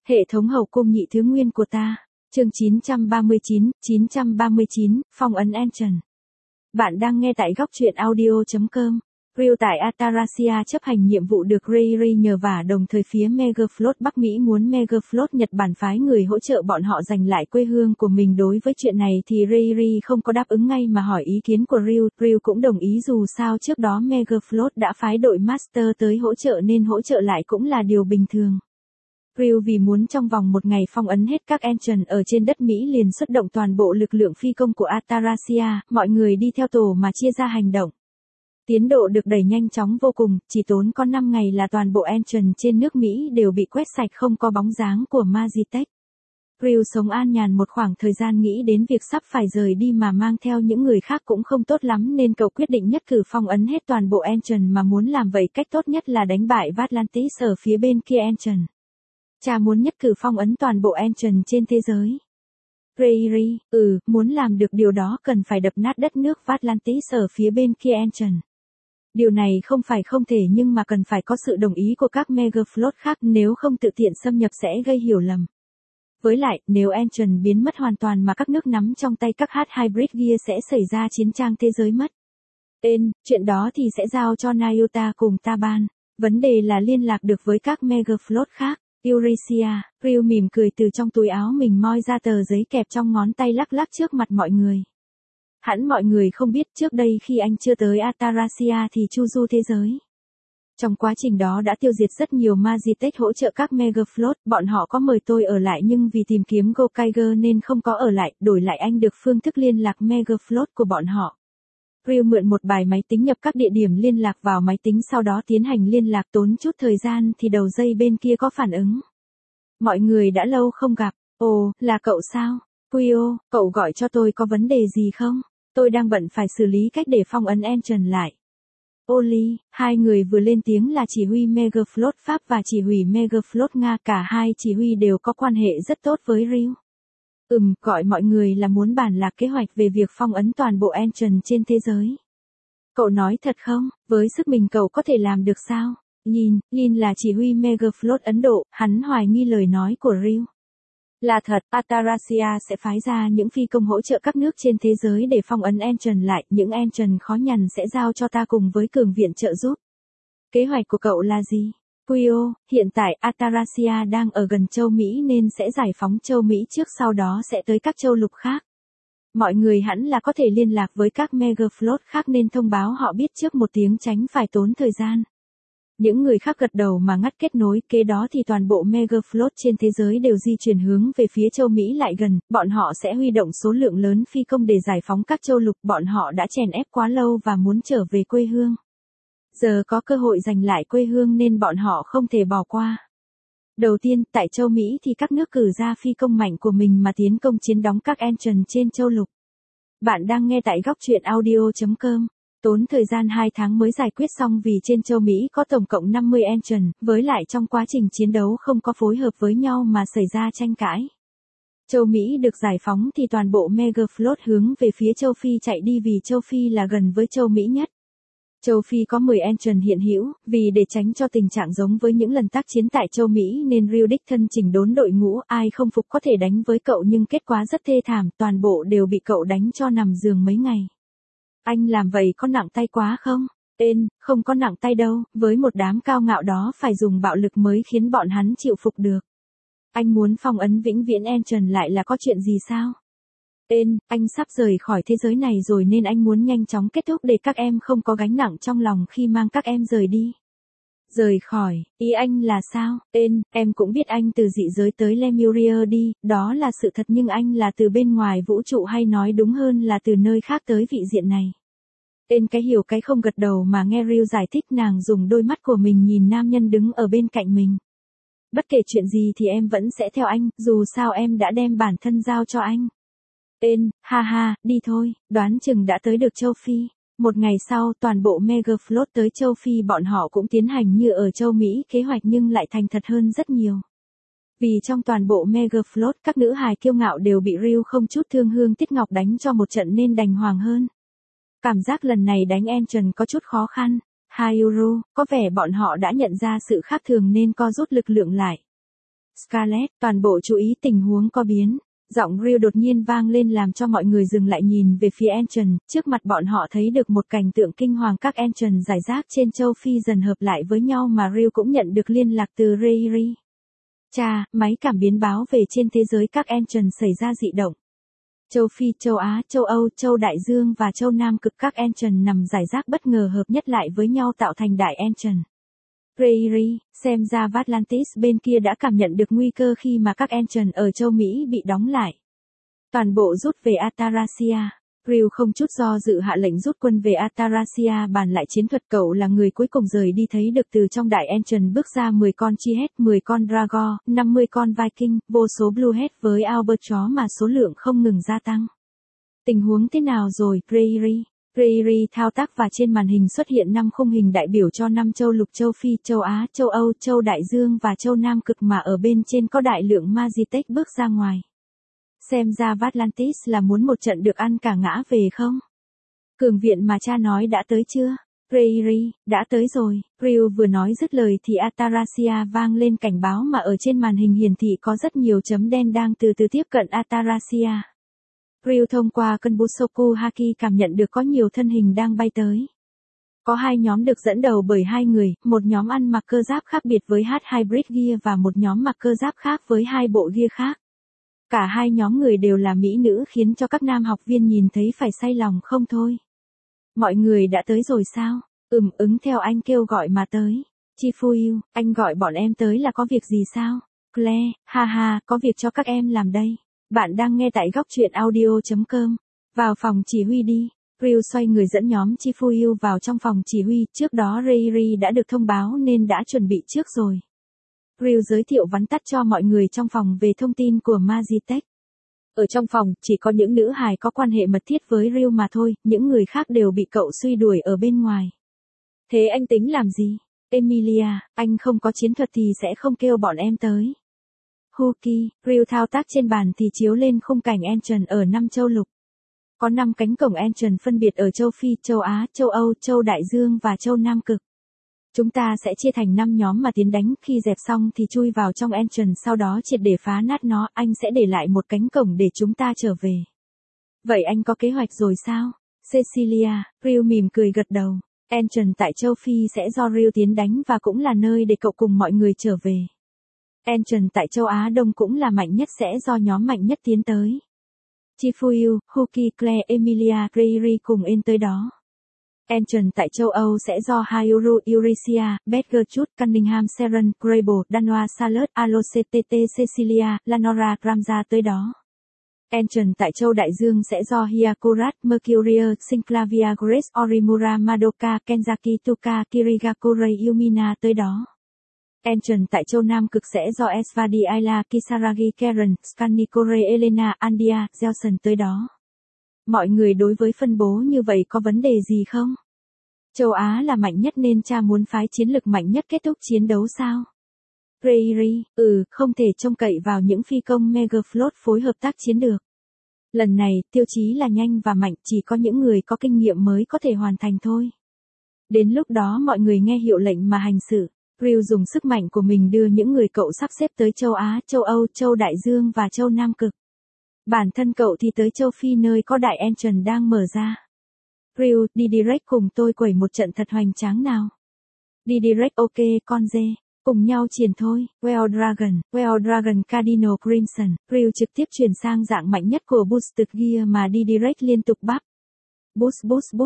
Hệ thống hậu cung nhị thứ nguyên của ta. Chương 939, phong ấn Ancient. Bạn đang nghe tại góc truyện audio.com. Real tại Atarasia chấp hành nhiệm vụ được Riri nhờ vả, đồng thời phía Megafloat Bắc Mỹ muốn Megafloat Nhật Bản phái người hỗ trợ bọn họ giành lại quê hương của mình. Đối với chuyện này thì Riri không có đáp ứng ngay mà hỏi ý kiến của Real. Real cũng đồng ý, dù sao trước đó Megafloat đã phái đội Master tới hỗ trợ nên hỗ trợ lại cũng là điều bình thường. Real vì muốn trong vòng một ngày phong ấn hết các Ancient ở trên đất Mỹ liền xuất động toàn bộ lực lượng phi công của Atarasia, mọi người đi theo tổ mà chia ra hành động. Tiến độ được đẩy nhanh chóng vô cùng, chỉ tốn có 5 ngày là toàn bộ Ancient trên nước Mỹ đều bị quét sạch, không có bóng dáng của Magitech. Real sống an nhàn một khoảng thời gian, nghĩ đến việc sắp phải rời đi mà mang theo những người khác cũng không tốt lắm nên cậu quyết định nhất cử phong ấn hết toàn bộ Ancient, mà muốn làm vậy cách tốt nhất là đánh bại Vatlantis ở phía bên kia Ancient. Cha muốn nhất cử phong ấn toàn bộ Ancient trên thế giới. Riri, muốn làm được điều đó cần phải đập nát đất nước Vatlantis ở phía bên kia Ancient. Điều này không phải không thể nhưng mà cần phải có sự đồng ý của các Megafloat khác, nếu không tự tiện xâm nhập sẽ gây hiểu lầm. Với lại, nếu Ancient biến mất hoàn toàn mà các nước nắm trong tay các Hybrid Gear sẽ xảy ra chiến tranh thế giới mất. Chuyện đó thì sẽ giao cho Nyota cùng Taban. Vấn đề là liên lạc được với các Megafloat khác. Eurasia, Real mỉm cười từ trong túi áo mình moi ra tờ giấy kẹp trong ngón tay, lắc lắc trước mặt mọi người. Hẳn mọi người không biết, trước đây khi anh chưa tới Atarasia thì chu du thế giới. Trong quá trình đó đã tiêu diệt rất nhiều Magitech hỗ trợ các Megafloat, bọn họ có mời tôi ở lại nhưng vì tìm kiếm Gokaiger nên không có ở lại, đổi lại anh được phương thức liên lạc Megafloat của bọn họ. Real mượn một bài máy tính nhập các địa điểm liên lạc vào máy tính, sau đó tiến hành liên lạc, tốn chút thời gian thì đầu dây bên kia có phản ứng. Mọi người đã lâu không gặp. Ồ, là cậu sao? Quio, cậu gọi cho tôi có vấn đề gì không? Tôi đang bận phải xử lý cách để phong ấn Ancient lại. Oli, hai người vừa lên tiếng là chỉ huy Megafloat Pháp và chỉ huy Megafloat Nga, cả hai chỉ huy đều có quan hệ rất tốt với Real. Gọi mọi người là muốn bàn lạc kế hoạch về việc phong ấn toàn bộ Ancient trên thế giới. Cậu nói thật không? Với sức mình cậu có thể làm được sao? Yin là chỉ huy Megafloat Ấn Độ, hắn hoài nghi lời nói của Real. Là thật, Atarasia sẽ phái ra những phi công hỗ trợ các nước trên thế giới để phong ấn Ancient lại, những Ancient khó nhằn sẽ giao cho ta cùng với cường viện trợ giúp. Kế hoạch của cậu là gì? Quio, hiện tại Atarasia đang ở gần châu Mỹ nên sẽ giải phóng châu Mỹ trước, sau đó sẽ tới các châu lục khác. Mọi người hẳn là có thể liên lạc với các Megafloat khác nên thông báo họ biết trước một tiếng, tránh phải tốn thời gian. Những người khác gật đầu mà ngắt kết nối, kế đó thì toàn bộ Megafloat trên thế giới đều di chuyển hướng về phía châu Mỹ lại gần, bọn họ sẽ huy động số lượng lớn phi công để giải phóng các châu lục, bọn họ đã chèn ép quá lâu và muốn trở về quê hương. Giờ có cơ hội giành lại quê hương nên bọn họ không thể bỏ qua. Đầu tiên, tại châu Mỹ thì các nước cử ra phi công mạnh của mình mà tiến công chiếm đóng các Ancient trên châu lục. Bạn đang nghe tại góc truyện audio.com. Tốn thời gian 2 tháng mới giải quyết xong vì trên châu Mỹ có tổng cộng 50 Ancient, với lại trong quá trình chiến đấu không có phối hợp với nhau mà xảy ra tranh cãi. Châu Mỹ được giải phóng thì toàn bộ Megafloat hướng về phía châu Phi chạy đi vì châu Phi là gần với châu Mỹ nhất. Châu Phi có 10 Ancient hiện hữu, vì để tránh cho tình trạng giống với những lần tác chiến tại châu Mỹ nên Real đích thân chỉnh đốn đội ngũ, ai không phục có thể đánh với cậu nhưng kết quả rất thê thảm, toàn bộ đều bị cậu đánh cho nằm giường mấy ngày. Anh làm vậy có nặng tay quá không? Không có nặng tay đâu, với một đám cao ngạo đó phải dùng bạo lực mới khiến bọn hắn chịu phục được. Anh muốn phong ấn vĩnh viễn Ancient lại là có chuyện gì sao? Anh sắp rời khỏi thế giới này rồi nên anh muốn nhanh chóng kết thúc để các em không có gánh nặng trong lòng khi mang các em rời đi. Rời khỏi, ý anh là sao? Em cũng biết anh từ dị giới tới Lemuria đi, đó là sự thật, nhưng anh là từ bên ngoài vũ trụ, hay nói đúng hơn là từ nơi khác tới vị diện này. Cái hiểu cái không gật đầu mà nghe Real giải thích, nàng dùng đôi mắt của mình nhìn nam nhân đứng ở bên cạnh mình. Bất kể chuyện gì thì em vẫn sẽ theo anh, dù sao em đã đem bản thân giao cho anh. Đi thôi, đoán chừng đã tới được châu Phi. Một ngày sau, toàn bộ Megafloat tới châu Phi, bọn họ cũng tiến hành như ở châu Mỹ kế hoạch nhưng lại thành thật hơn rất nhiều. Vì trong toàn bộ Megafloat, các nữ hài kiêu ngạo đều bị Real không chút thương hương tiếc ngọc đánh cho một trận nên đành hoàng hơn. Cảm giác lần này đánh Ancient có chút khó khăn. Hayuru, có vẻ bọn họ đã nhận ra sự khác thường nên co rút lực lượng lại. Scarlett, toàn bộ chú ý tình huống có biến. Giọng Real đột nhiên vang lên làm cho mọi người dừng lại nhìn về phía Ancient, trước mặt bọn họ thấy được một cảnh tượng kinh hoàng, các Ancient giải rác trên châu Phi dần hợp lại với nhau mà Real cũng nhận được liên lạc từ Riri. Cha, máy cảm biến báo về trên thế giới các Ancient xảy ra dị động. Châu Phi, châu Á, châu Âu, châu Đại Dương và châu Nam Cực, các Ancient nằm giải rác bất ngờ hợp nhất lại với nhau tạo thành đại Ancient. Riri, xem ra Atlantis bên kia đã cảm nhận được nguy cơ khi mà các Ancient ở châu Mỹ bị đóng lại. Toàn bộ rút về Atarasia. Real không chút do dự hạ lệnh rút quân về Atarasia, bàn lại chiến thuật. Cậu là người cuối cùng rời đi, thấy được từ trong đại Ancient bước ra 10 con Chi-Het, 10 con Drago, 50 con Viking, vô số Blue-Head với Albert chó mà số lượng không ngừng gia tăng. Tình huống thế nào rồi, Riri? Riri thao tác và trên màn hình xuất hiện 5 khung hình đại biểu cho 5 châu lục: châu Phi, châu Á, châu Âu, châu Đại Dương và châu Nam Cực, mà ở bên trên có đại lượng Magitech bước ra ngoài. Xem ra Atlantis là muốn một trận được ăn cả ngã về không? Cường viện mà cha nói đã tới chưa? Riri, đã tới rồi. Real vừa nói dứt lời thì Atarasia vang lên cảnh báo mà ở trên màn hình hiển thị có rất nhiều chấm đen đang từ từ tiếp cận Atarasia. Real thông qua cân Busoku Haki cảm nhận được có nhiều thân hình đang bay tới. Có 2 nhóm được dẫn đầu bởi 2 người, một nhóm ăn mặc cơ giáp khác biệt với Hybrid Gear và một nhóm mặc cơ giáp khác với 2 bộ gear khác. Cả 2 nhóm người đều là mỹ nữ khiến cho các nam học viên nhìn thấy phải say lòng không thôi. Mọi người đã tới rồi sao? Ứng theo anh kêu gọi mà tới. Chifuyu, anh gọi bọn em tới là có việc gì sao? Claire, ha, có việc cho các em làm đây. Bạn đang nghe tại góc truyện audio.com. Vào phòng chỉ huy đi. Real xoay người dẫn nhóm Chifuyu vào trong phòng chỉ huy, trước đó Riri đã được thông báo nên đã chuẩn bị trước rồi. Real giới thiệu vắn tắt cho mọi người trong phòng về thông tin của Magitech. Ở trong phòng, chỉ có những nữ hài có quan hệ mật thiết với Real mà thôi, những người khác đều bị cậu suy đuổi ở bên ngoài. Thế anh tính làm gì? Emilia, anh không có chiến thuật thì sẽ không kêu bọn em tới. Huki, Real thao tác trên bàn thì chiếu lên khung cảnh Ancient ở 5 châu lục. Có 5 cánh cổng Ancient phân biệt ở châu Phi, châu Á, châu Âu, châu Đại Dương và châu Nam Cực. Chúng ta sẽ chia thành 5 nhóm mà tiến đánh, khi dẹp xong thì chui vào trong Ancient, sau đó triệt để phá nát nó, anh sẽ để lại một cánh cổng để chúng ta trở về. Vậy anh có kế hoạch rồi sao? Cecilia, Real mỉm cười gật đầu. Ancient tại châu Phi sẽ do Real tiến đánh và cũng là nơi để cậu cùng mọi người trở về. Ancient tại châu Á Đông cũng là mạnh nhất, sẽ do nhóm mạnh nhất tiến tới. Chifuyu, Huki, Claire, Emilia, Riri cùng En tới đó. Ancient tại châu Âu sẽ do Hayuru, Eurasia, Bedger, Chut, Cunningham, Seren, Grable, Danoa, Salut, Aloctt, Cecilia, Lanora, Ramza tới đó. Ancient tại châu Đại Dương sẽ do Hyakurat, Mercurial, Synclavia, Grace, Orimura, Madoka, Kenzaki, Tuka, Kirigakure, Yumina tới đó. Ancient tại châu Nam Cực sẽ do Esvadi, Ayla, Kisaragi, Karen, Scanikore, Elena, Andia, Gelson tới đó. Mọi người đối với phân bố như vậy có vấn đề gì không? Châu Á là mạnh nhất nên cha muốn phái chiến lực mạnh nhất kết thúc chiến đấu sao? Riri, không thể trông cậy vào những phi công Megaflot phối hợp tác chiến được. Lần này, tiêu chí là nhanh và mạnh, chỉ có những người có kinh nghiệm mới có thể hoàn thành thôi. Đến lúc đó mọi người nghe hiệu lệnh mà hành xử. Real dùng sức mạnh của mình đưa những người cậu sắp xếp tới châu Á, châu Âu, châu Đại Dương và châu Nam Cực. Bản thân cậu thì tới châu Phi nơi có đại Ancient đang mở ra. Real, đi direct cùng tôi quẩy một trận thật hoành tráng nào. Đi direct, ok con dê. Cùng nhau triển thôi. Well Dragon Cardinal Crimson. Real trực tiếp chuyển sang dạng mạnh nhất của Boosted Gear mà đi direct liên tục bắp. Boost.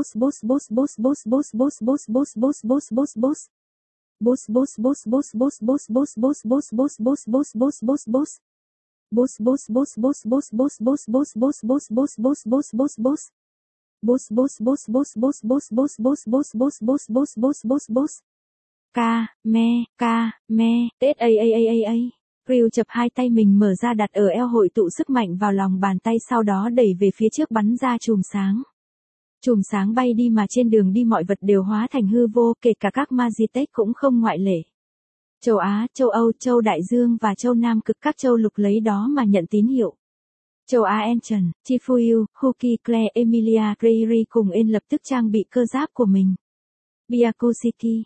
Real chập 2 tay mình mở ra đặt ở eo, hội tụ sức mạnh vào lòng bàn tay, sau đó đẩy về phía trước bắn ra chùm sáng. Chùm sáng bay đi mà trên đường đi mọi vật đều hóa thành hư vô, kể cả các Magitech cũng không ngoại lệ. Châu Á, châu Âu, châu Đại Dương và châu Nam Cực, các châu lục lấy đó mà nhận tín hiệu. Châu Á Ancient, Chifuyu, Huki, Claire, Emilia, Riri cùng En lập tức trang bị cơ giáp của mình. Byakushiki,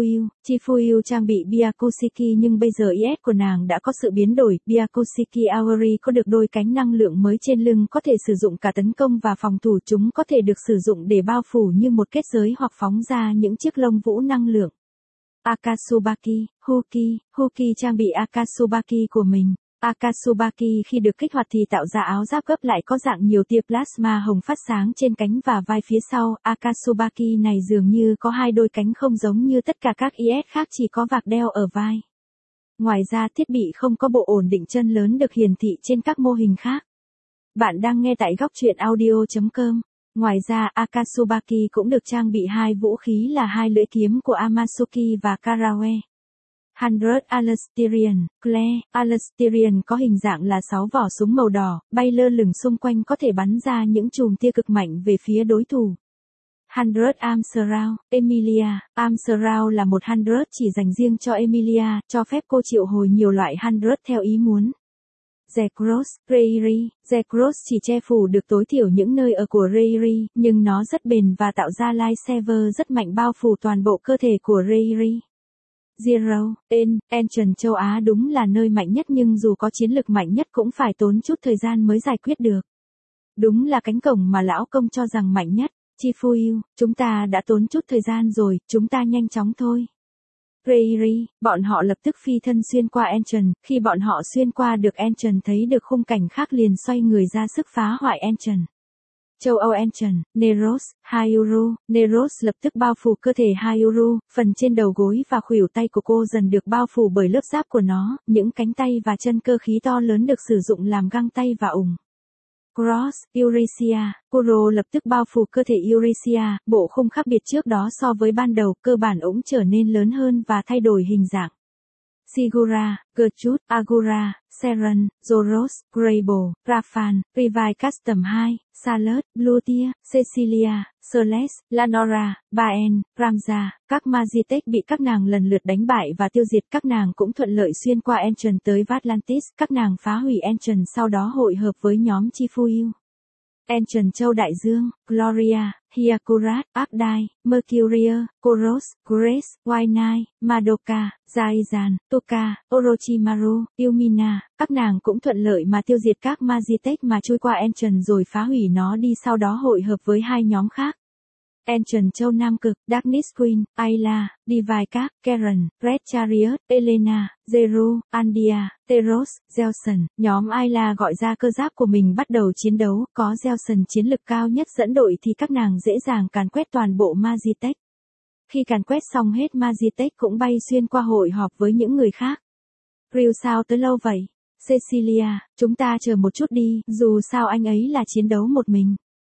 Chifuyu trang bị Byakushiki nhưng bây giờ IS của nàng đã có sự biến đổi. Byakushiki Aori có được đôi cánh năng lượng mới trên lưng có thể sử dụng cả tấn công và phòng thủ, chúng có thể được sử dụng để bao phủ như một kết giới hoặc phóng ra những chiếc lông vũ năng lượng. Akatsubaki, Huki trang bị Akatsubaki của mình. Akatsubaki khi được kích hoạt thì tạo ra áo giáp gấp lại có dạng nhiều tia plasma hồng phát sáng trên cánh và vai phía sau. Akatsubaki này dường như có hai đôi cánh không giống như tất cả các IS khác, chỉ có vạc đeo ở vai. Ngoài ra thiết bị không có bộ ổn định chân lớn được hiển thị trên các mô hình khác. Bạn đang nghe tại góc truyện audio.com. Ngoài ra Akatsubaki cũng được trang bị hai vũ khí là hai lưỡi kiếm của Amazuki và Karawe. 100 Alasterian, Claire, Alasterian có hình dạng là 6 vỏ súng màu đỏ, bay lơ lửng xung quanh có thể bắn ra những chùm tia cực mạnh về phía đối thủ. 100 Arms Round, Emilia, Arms Round là một 100 chỉ dành riêng cho Emilia, cho phép cô triệu hồi nhiều loại 100 theo ý muốn. Zekros, Rayri, Zekros chỉ che phủ được tối thiểu những nơi ở của Rayri, nhưng nó rất bền và tạo ra lightsaber rất mạnh bao phủ toàn bộ cơ thể của Rayri. Zero, Ancient châu Á đúng là nơi mạnh nhất nhưng dù có chiến lực mạnh nhất cũng phải tốn chút thời gian mới giải quyết được. Đúng là cánh cổng mà lão công cho rằng mạnh nhất. Chifuyu, chúng ta đã tốn chút thời gian rồi, chúng ta nhanh chóng thôi. Rayri, bọn họ lập tức phi thân xuyên qua Ancient, khi bọn họ xuyên qua được Ancient thấy được khung cảnh khác liền xoay người ra sức phá hoại Ancient. Châu Âu Ancient, Neros, Hayuru, Neros lập tức bao phủ cơ thể Hayuru, phần trên đầu gối và khuỷu tay của cô dần được bao phủ bởi lớp giáp của nó, những cánh tay và chân cơ khí to lớn được sử dụng làm găng tay và ủng. Cross, Eurisia, Kuro lập tức bao phủ cơ thể Eurisia, bộ khung khác biệt trước đó so với ban đầu, cơ bản ủng trở nên lớn hơn và thay đổi hình dạng. Sigura, Gertrude, Agura, Seren, Zoros, Grable, Rafan, Revive Custom 2, Charlotte, Bluetier, Cecilia, Celeste, Lanora, Baen, Ramza, các Magitek bị các nàng lần lượt đánh bại và tiêu diệt, các nàng cũng thuận lợi xuyên qua Ancient tới Vatlantis, các nàng phá hủy Ancient sau đó hội hợp với nhóm Chifuyu. Ancient châu Đại Dương, Gloria, Hyakurat, Abdai, Mercurial, Koros, Grace, Wainai, Madoka, Zaizan, Toka, Orochimaru, Yumina, các nàng cũng thuận lợi mà tiêu diệt các Magitek mà chui qua Ancient rồi phá hủy nó đi sau đó hội hợp với hai nhóm khác. Ancient châu Nam Cực, Darkness Queen, Ayla, Divine Cap, Karen, Red Chariot, Elena, Zeru, Andia, Teros, Zelson, nhóm Ayla gọi ra cơ giáp của mình bắt đầu chiến đấu, có Zelson chiến lực cao nhất dẫn đội thì các nàng dễ dàng càn quét toàn bộ Magitek. Khi càn quét xong hết Magitek cũng bay xuyên qua hội họp với những người khác. Ryu sao tới lâu vậy? Cecilia, chúng ta chờ một chút đi, dù sao anh ấy là chiến đấu một mình.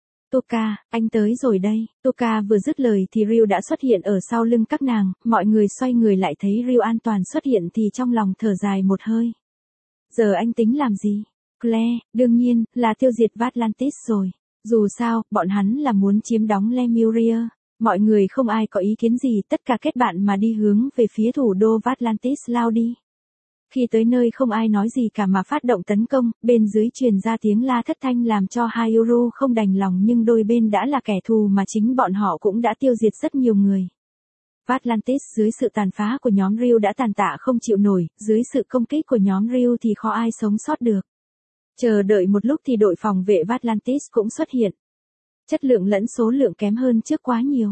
Toka, anh tới rồi đây. Toka vừa dứt lời thì Ryu đã xuất hiện ở sau lưng các nàng, mọi người xoay người lại thấy Ryu an toàn xuất hiện thì trong lòng thở dài một hơi. Giờ anh tính làm gì? Claire, đương nhiên, là tiêu diệt Vatlantis rồi. Dù sao, bọn hắn là muốn chiếm đóng Lemuria. Mọi người không ai có ý kiến gì, tất cả kết bạn mà đi hướng về phía thủ đô Vatlantis lao đi. Khi tới nơi không ai nói gì cả mà phát động tấn công, bên dưới truyền ra tiếng la thất thanh làm cho Hayuru không đành lòng nhưng đôi bên đã là kẻ thù mà chính bọn họ cũng đã tiêu diệt rất nhiều người. Vatlantis dưới sự tàn phá của nhóm Ryu đã tàn tạ không chịu nổi, dưới sự công kích của nhóm Ryu thì khó ai sống sót được. Chờ đợi một lúc thì đội phòng vệ Vatlantis cũng xuất hiện. Chất lượng lẫn số lượng kém hơn trước quá nhiều.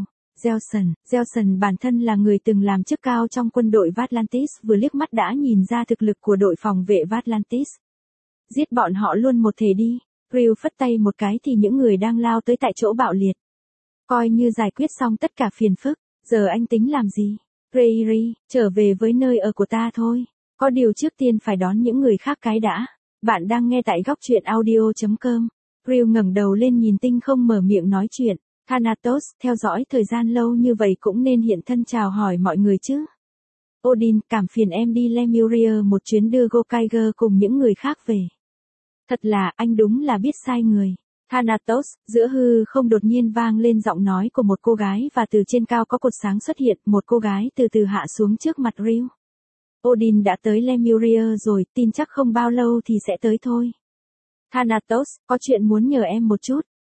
Zelson bản thân là người từng làm chức cao trong quân đội Vatlantis vừa liếc mắt đã nhìn ra thực lực của đội phòng vệ Vatlantis. Giết bọn họ luôn một thể đi. Ryu phất tay một cái thì những người đang lao tới tại chỗ bạo liệt. Coi như giải quyết xong tất cả phiền phức, giờ anh tính làm gì? Rayri, trở về với nơi ở của ta thôi. Có điều trước tiên phải đón những người khác cái đã. Bạn đang nghe tại góc truyện audio.com. Ryu ngẩng đầu lên nhìn tinh không mở miệng nói chuyện. Thanatos, theo dõi thời gian lâu như vậy cũng nên hiện thân chào hỏi mọi người chứ. Odin, cảm phiền em đi Lemuria một chuyến đưa Gokaiger cùng những người khác về. Thật là, anh đúng là biết sai người. Thanatos, giữa hư không đột nhiên vang lên giọng nói của một cô gái và từ trên cao có cột sáng xuất hiện, một cô gái từ từ hạ xuống trước mặt Ryu. Odin đã tới Lemuria rồi, tin chắc không bao lâu thì sẽ tới thôi. Thanatos, có chuyện muốn nhờ em một chút.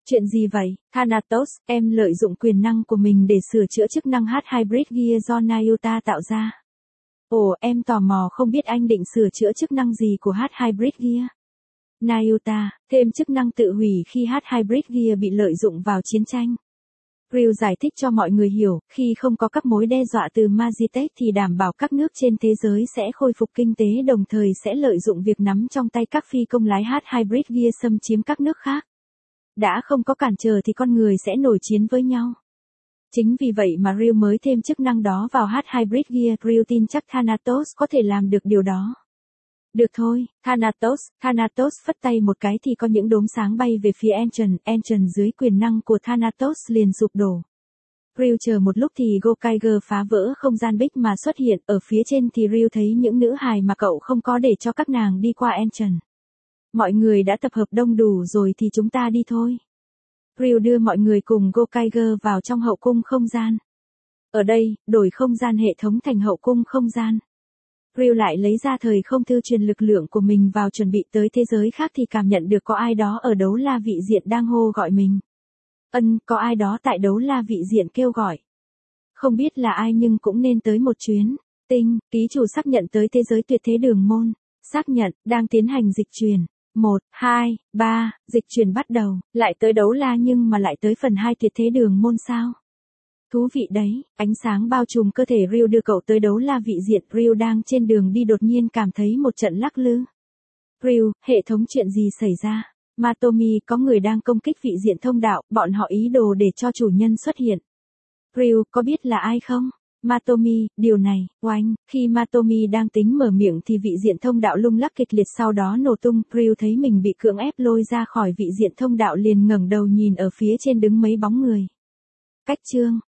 Chuyện gì vậy, Thanatos, em lợi dụng quyền năng của mình để sửa chữa chức năng H-Hybrid Gear do Nayuta tạo ra. Ồ, em tò mò không biết anh định sửa chữa chức năng gì của H-Hybrid Gear. Nayuta, thêm chức năng tự hủy khi H-Hybrid Gear bị lợi dụng vào chiến tranh. Ryu giải thích cho mọi người hiểu, khi không có các mối đe dọa từ Magitech thì đảm bảo các nước trên thế giới sẽ khôi phục kinh tế đồng thời sẽ lợi dụng việc nắm trong tay các phi công lái H-Hybrid Gear xâm chiếm các nước khác. Đã không có cản trở thì con người sẽ nổi chiến với nhau. Chính vì vậy mà Ryu mới thêm chức năng đó vào H-Hybrid Gear. Ryu tin chắc Thanatos có thể làm được điều đó. Được thôi, Thanatos phất tay một cái thì có những đốm sáng bay về phía Enchant dưới quyền năng của Thanatos liền sụp đổ. Ryu chờ một lúc thì Gokaiger phá vỡ không gian bích mà xuất hiện, ở phía trên thì Ryu thấy những nữ hài mà cậu không có để cho các nàng đi qua Enchant. Mọi người đã tập hợp đông đủ rồi thì chúng ta đi thôi. Ryu đưa mọi người cùng Gokaiger vào trong hậu cung không gian. Ở đây, đổi không gian hệ thống thành hậu cung không gian. Ryu lại lấy ra thời không thư truyền lực lượng của mình vào chuẩn bị tới thế giới khác thì cảm nhận được có ai đó ở đấu la vị diện đang hô gọi mình. Có ai đó tại đấu la vị diện kêu gọi. Không biết là ai nhưng cũng nên tới một chuyến. Ký chủ xác nhận tới thế giới tuyệt thế đường môn. Xác nhận, đang tiến hành dịch truyền. 1, 2, 3, dịch truyền bắt đầu. Lại tới đấu la nhưng mà lại tới phần 2 tuyệt thế đường môn sao? Thú vị đấy, ánh sáng bao trùm cơ thể Ryu đưa cậu tới đấu la vị diện. Ryu đang trên đường đi đột nhiên cảm thấy một trận lắc lư. Ryu, hệ thống chuyện gì xảy ra? Matomi, có người đang công kích vị diện thông đạo, bọn họ ý đồ để cho chủ nhân xuất hiện. Ryu, có biết là ai không? Matomi, điều này, oanh, khi Matomi đang tính mở miệng thì vị diện thông đạo lung lắc kịch liệt sau đó nổ tung. Ryu thấy mình bị cưỡng ép lôi ra khỏi vị diện thông đạo liền ngẩng đầu nhìn ở phía trên đứng mấy bóng người. Cách chương